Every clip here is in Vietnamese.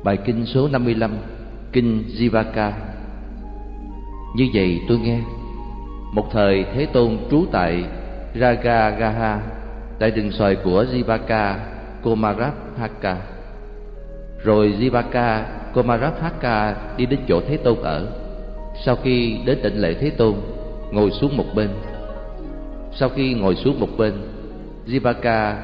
Bài kinh số 55, kinh Jivaka. Như vậy tôi nghe, một thời Thế Tôn trú tại Ragagaha, tại rừng xoài của Jivaka Komarabhaka. Rồi Jivaka Komarabhaka đi đến chỗ Thế Tôn ở. Sau khi đến đảnh lễ Thế Tôn, ngồi xuống một bên. Sau khi ngồi xuống một bên, Jivaka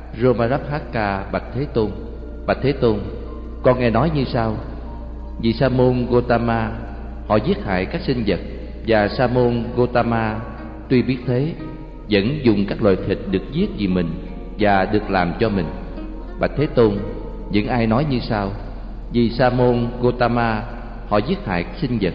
Komarabhaka bạch Thế Tôn: Bạch Thế Tôn, con nghe nói như sau: vì Sa môn Gotama họ giết hại các sinh vật, và Sa môn Gotama tuy biết thế vẫn dùng các loài thịt được giết vì mình và được làm cho mình. Bạch Thế Tôn, những ai nói như sau: vì Sa môn Gotama họ giết hại các sinh vật,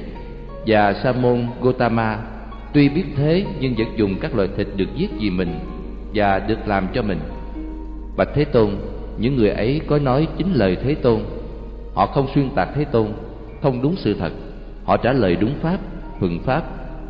và Sa môn Gotama tuy biết thế nhưng vẫn dùng các loài thịt được giết vì mình và được làm cho mình. Bạch Thế Tôn, những người ấy có nói chính lời Thế Tôn. Họ không xuyên tạc Thế Tôn, không đúng sự thật. Họ trả lời đúng pháp, thuận pháp.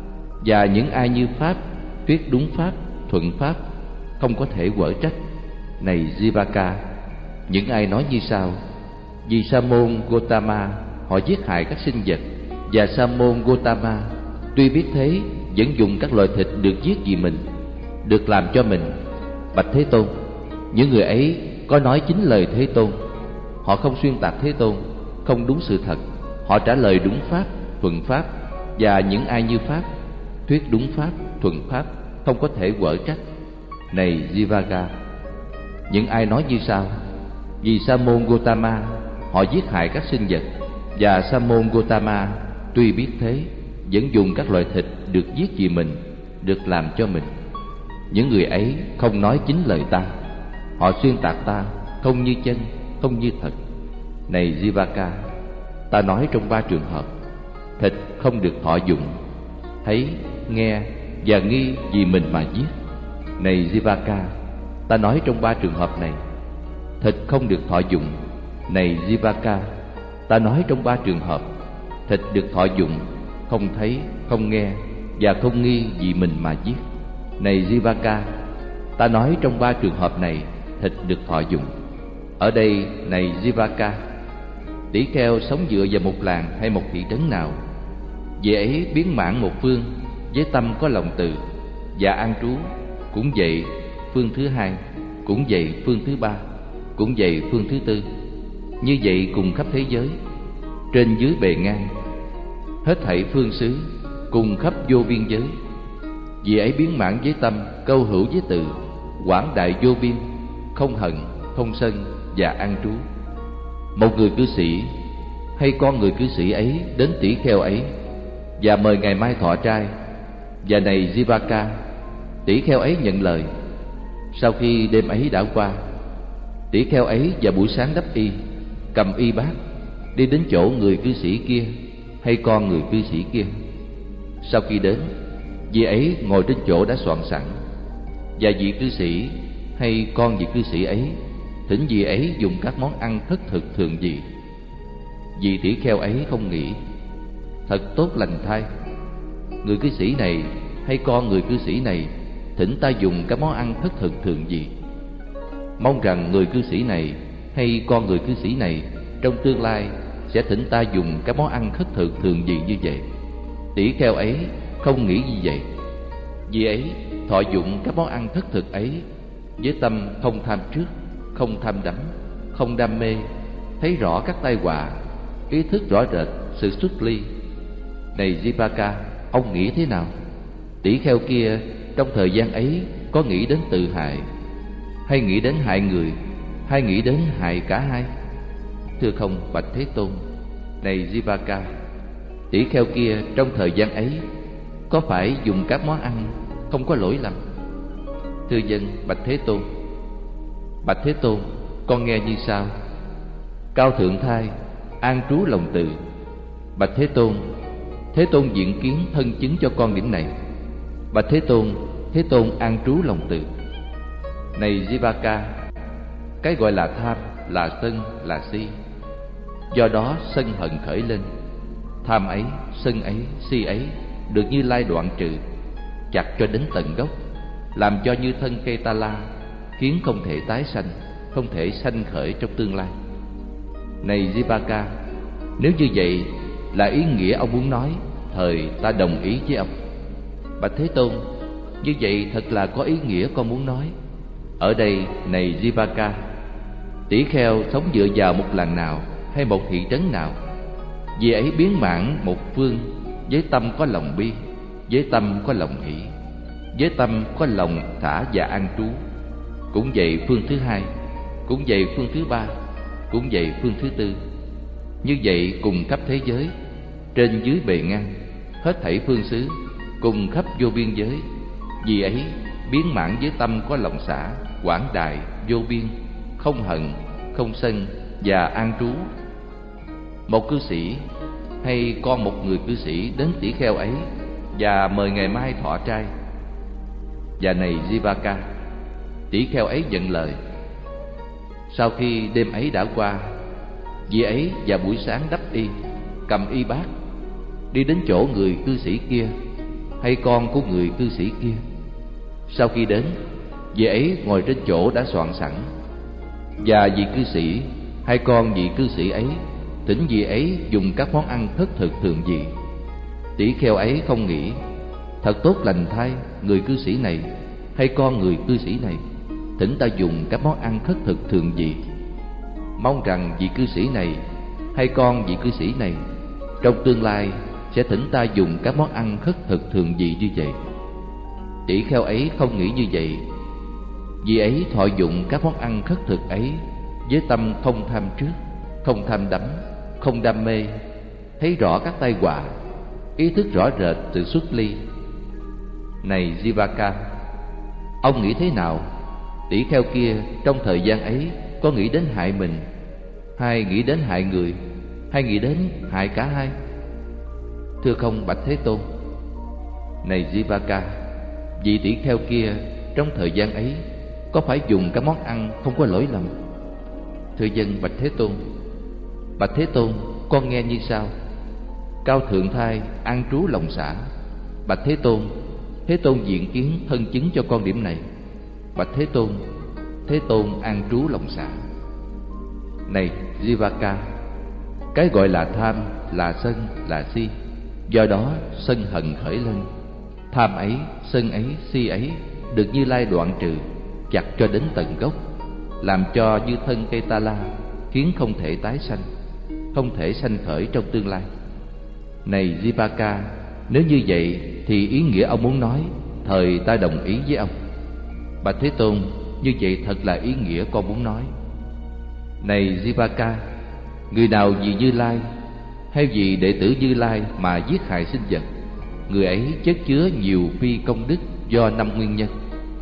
Và những ai như pháp, thuyết đúng pháp, thuận pháp, không có thể quở trách. Này Jivaka, những ai nói như sau: vì Sa môn Gotama họ giết hại các sinh vật, và Sa môn Gotama tuy biết thế vẫn dùng các loài thịt được giết vì mình, được làm cho mình. Bạch Thế Tôn, những người ấy có nói chính lời Thế Tôn. Họ không xuyên tạc Thế Tôn, không đúng sự thật. Họ trả lời đúng pháp, thuận pháp. Và những ai như pháp, thuyết đúng pháp, thuận pháp, không có thể quở trách. Này Jivaka, những ai nói như sau: vì Sa môn Gotama họ giết hại các sinh vật, và Sa môn Gotama tuy biết thế vẫn dùng các loài thịt được giết vì mình, được làm cho mình. Những người ấy không nói chính lời ta. Họ xuyên tạc ta, không như chân, không như thật. Này Jivaka, ta nói trong 3 trường hợp: thịt không được thọ dụng, thấy, nghe và nghi vì mình mà giết. Này Jivaka, ta nói trong 3 trường hợp này: thịt không được thọ dụng. Này Jivaka, ta nói trong 3 trường hợp: thịt được thọ dụng, không thấy, không nghe và không nghi vì mình mà giết. Này Jivaka, ta nói trong 3 trường hợp này: thịt được thọ dụng. Ở đây, này Jivaka, tỷ kheo sống dựa vào một làng hay một thị trấn nào, vị ấy biến mãn một phương với tâm có lòng từ, và an trú cũng vậy phương thứ hai, cũng vậy phương thứ ba, cũng vậy phương thứ tư. Như vậy cùng khắp thế giới, trên dưới bề ngang, hết thảy phương xứ, cùng khắp vô biên giới. Vì ấy biến mãn với tâm, câu hữu với từ, quảng đại vô biên, không hận, không sân và an trú. Một người cư sĩ hay con người cư sĩ ấy đến tỷ kheo ấy và mời ngày mai thọ trai. Và này Jivaka, tỷ kheo ấy nhận lời. Sau khi đêm ấy đã qua, tỷ kheo ấy vào buổi sáng đắp y, cầm y bát, đi đến chỗ người cư sĩ kia hay con người cư sĩ kia. Sau khi đến, vị ấy ngồi trên chỗ đã soạn sẵn, và vị cư sĩ hay con vị cư sĩ ấy thỉnh vị ấy dùng các món ăn thất thực thường dị. Vị tỷ kheo ấy không nghĩ: thật tốt lành thay, người cư sĩ này hay con người cư sĩ này thỉnh ta dùng các món ăn thất thực thường dị. Mong rằng người cư sĩ này hay con người cư sĩ này trong tương lai sẽ thỉnh ta dùng các món ăn thất thực thường dị như vậy. Tỷ kheo ấy không nghĩ như vậy. Vì ấy thọ dụng các món ăn thất thực ấy với tâm không tham trước, không tham đắm, không đam mê, thấy rõ các tai họa, ý thức rõ rệt sự xuất ly. Này Jivaka, ông nghĩ thế nào? Tỷ kheo kia trong thời gian ấy có nghĩ đến tự hại, hay nghĩ đến hại người, hay nghĩ đến hại cả hai? Thưa không, bạch Thế Tôn. Này Jivaka, tỷ kheo kia trong thời gian ấy có phải dùng các món ăn không có lỗi lầm? Thưa dân, bạch Thế Tôn. Bạch Thế Tôn, con nghe như sau: cao thượng thai, an trú lòng từ. Bạch Thế Tôn, Thế Tôn diện kiến thân chứng cho con điểm này. Bạch Thế Tôn, Thế Tôn an trú lòng từ. Này Jivaka, cái gọi là tham, là sân, là si. Do đó sân hận khởi lên. Tham ấy, sân ấy, si ấy được Như Lai đoạn trừ, chặt cho đến tận gốc, làm cho như thân cây ta la, khiến không thể tái sanh, không thể sanh khởi trong tương lai. Này Jivaka, nếu như vậy là ý nghĩa ông muốn nói, thời ta đồng ý với ông. Bạch Thế Tôn, như vậy thật là có ý nghĩa con muốn nói. Ở đây, này Jivaka, tỷ kheo sống dựa vào một làng nào hay một thị trấn nào, vì ấy biến mãn một phương với tâm có lòng bi, với tâm có lòng hỷ, với tâm có lòng thả và an trú. Cũng vậy phương thứ hai, cũng vậy phương thứ ba, cũng vậy phương thứ tư. Như vậy cùng khắp thế giới, trên dưới bề ngang, hết thảy phương xứ, cùng khắp vô biên giới. Vì ấy biến mãn với tâm có lòng xả, quảng đại, vô biên, không hận, không sân và an trú. Một cư sĩ hay con một người cư sĩ đến tỷ kheo ấy và mời ngày mai thọ trai. Và này Jivaka, tỷ kheo ấy nhận lời. Sau khi đêm ấy đã qua, vị ấy vào buổi sáng đắp y, cầm y bát, đi đến chỗ người cư sĩ kia hay con của người cư sĩ kia. Sau khi đến, vị ấy ngồi trên chỗ đã soạn sẵn, và vị cư sĩ hay con vị cư sĩ ấy thỉnh vị ấy dùng các món ăn thất thực thường dị. Tỷ kheo ấy không nghĩ, thật tốt lành thay, người cư sĩ này hay con người cư sĩ này thỉnh ta dùng các món ăn thất thực thường dị. Mong rằng vị cư sĩ này hay con vị cư sĩ này trong tương lai sẽ thỉnh ta dùng các món ăn khất thực thường dị như vậy. Tỷ kheo ấy không nghĩ như vậy. Vì ấy thọ dụng các món ăn khất thực ấy với tâm không tham trước, không tham đắm, không đam mê, thấy rõ các tai họa, ý thức rõ rệt sự xuất ly. Này Jivaka, ông nghĩ thế nào? Tỷ kheo kia trong thời gian ấy có nghĩ đến hại mình, hay nghĩ đến hại người, hay nghĩ đến hại cả hai? Thưa không, bạch Thế Tôn. Này Jivaka, vị tỷ kheo kia trong thời gian ấy có phải dùng các món ăn không có lỗi lầm? Thưa dân, bạch Thế Tôn. Bạch Thế Tôn, con nghe như sau. Cao thượng thai an trú lòng xả. Bạch Thế Tôn diện kiến thân chứng cho con điểm này. Bạch Thế Tôn an trú lòng xả. Này Jivaka, cái gọi là tham, là sân, là si, do đó sân hận khởi lên. Tham ấy, sân ấy, si ấy được Như Lai đoạn trừ, chặt cho đến tận gốc, làm cho như thân cây ta la, khiến không thể tái sanh, không thể sanh khởi trong tương lai. Này Jivaka, nếu như vậy thì ý nghĩa ông muốn nói, thời ta đồng ý với ông. Bạch Thế Tôn, như vậy thật là ý nghĩa con muốn nói. Này Jivaka, người nào vì Như Lai hay vì đệ tử Như Lai mà giết hại sinh vật, người ấy chất chứa nhiều phi công đức do 5 nguyên nhân.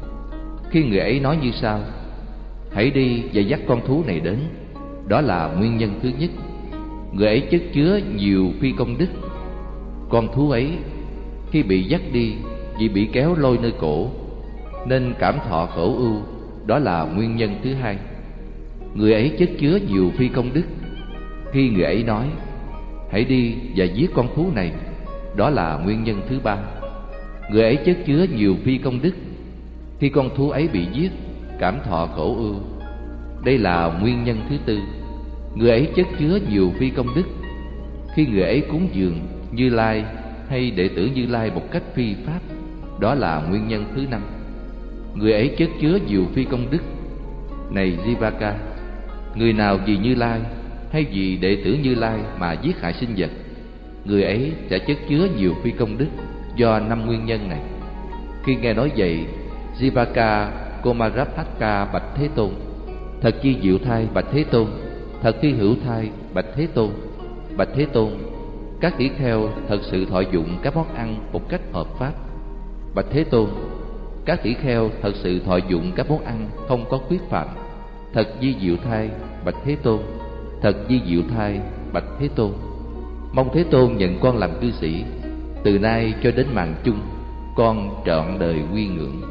Khi người ấy nói như sau: hãy đi và dắt con thú này đến, đó là nguyên nhân thứ nhất. Người ấy chất chứa nhiều phi công đức. Con thú ấy khi bị dắt đi vì bị kéo lôi nơi cổ nên cảm thọ khổ ưu, đó là nguyên nhân thứ hai. Người ấy chất chứa nhiều phi công đức. Khi người ấy nói hãy đi và giết con thú này, đó là nguyên nhân thứ ba. Người ấy chất chứa nhiều phi công đức. Khi con thú ấy bị giết, cảm thọ khổ ưu, đây là nguyên nhân thứ tư. Người ấy chất chứa nhiều phi công đức. Khi người ấy cúng dường Như Lai hay đệ tử Như Lai một cách phi pháp, đó là nguyên nhân thứ năm. Người ấy chất chứa nhiều phi công đức. Này Jivaka, người nào vì Như Lai hay vì đệ tử Như Lai mà giết hại sinh vật, người ấy sẽ chất chứa nhiều phi công đức do 5 nguyên nhân này. Khi nghe nói vậy, Jivaka Komarapaka bạch Thế Tôn: thật chi diệu thai, bạch Thế Tôn. Thật thi hữu thai, bạch Thế Tôn. Bạch Thế Tôn, các tỷ kheo thật sự thọ dụng các món ăn một cách hợp pháp. Bạch Thế Tôn, các tỷ kheo thật sự thọ dụng các món ăn không có khuyết phạm. Thật di diệu thai, bạch Thế Tôn. Thật di diệu thai, bạch Thế Tôn. Mong Thế Tôn nhận con làm cư sĩ. Từ nay cho đến màn chung, con trọn đời quy ngưỡng.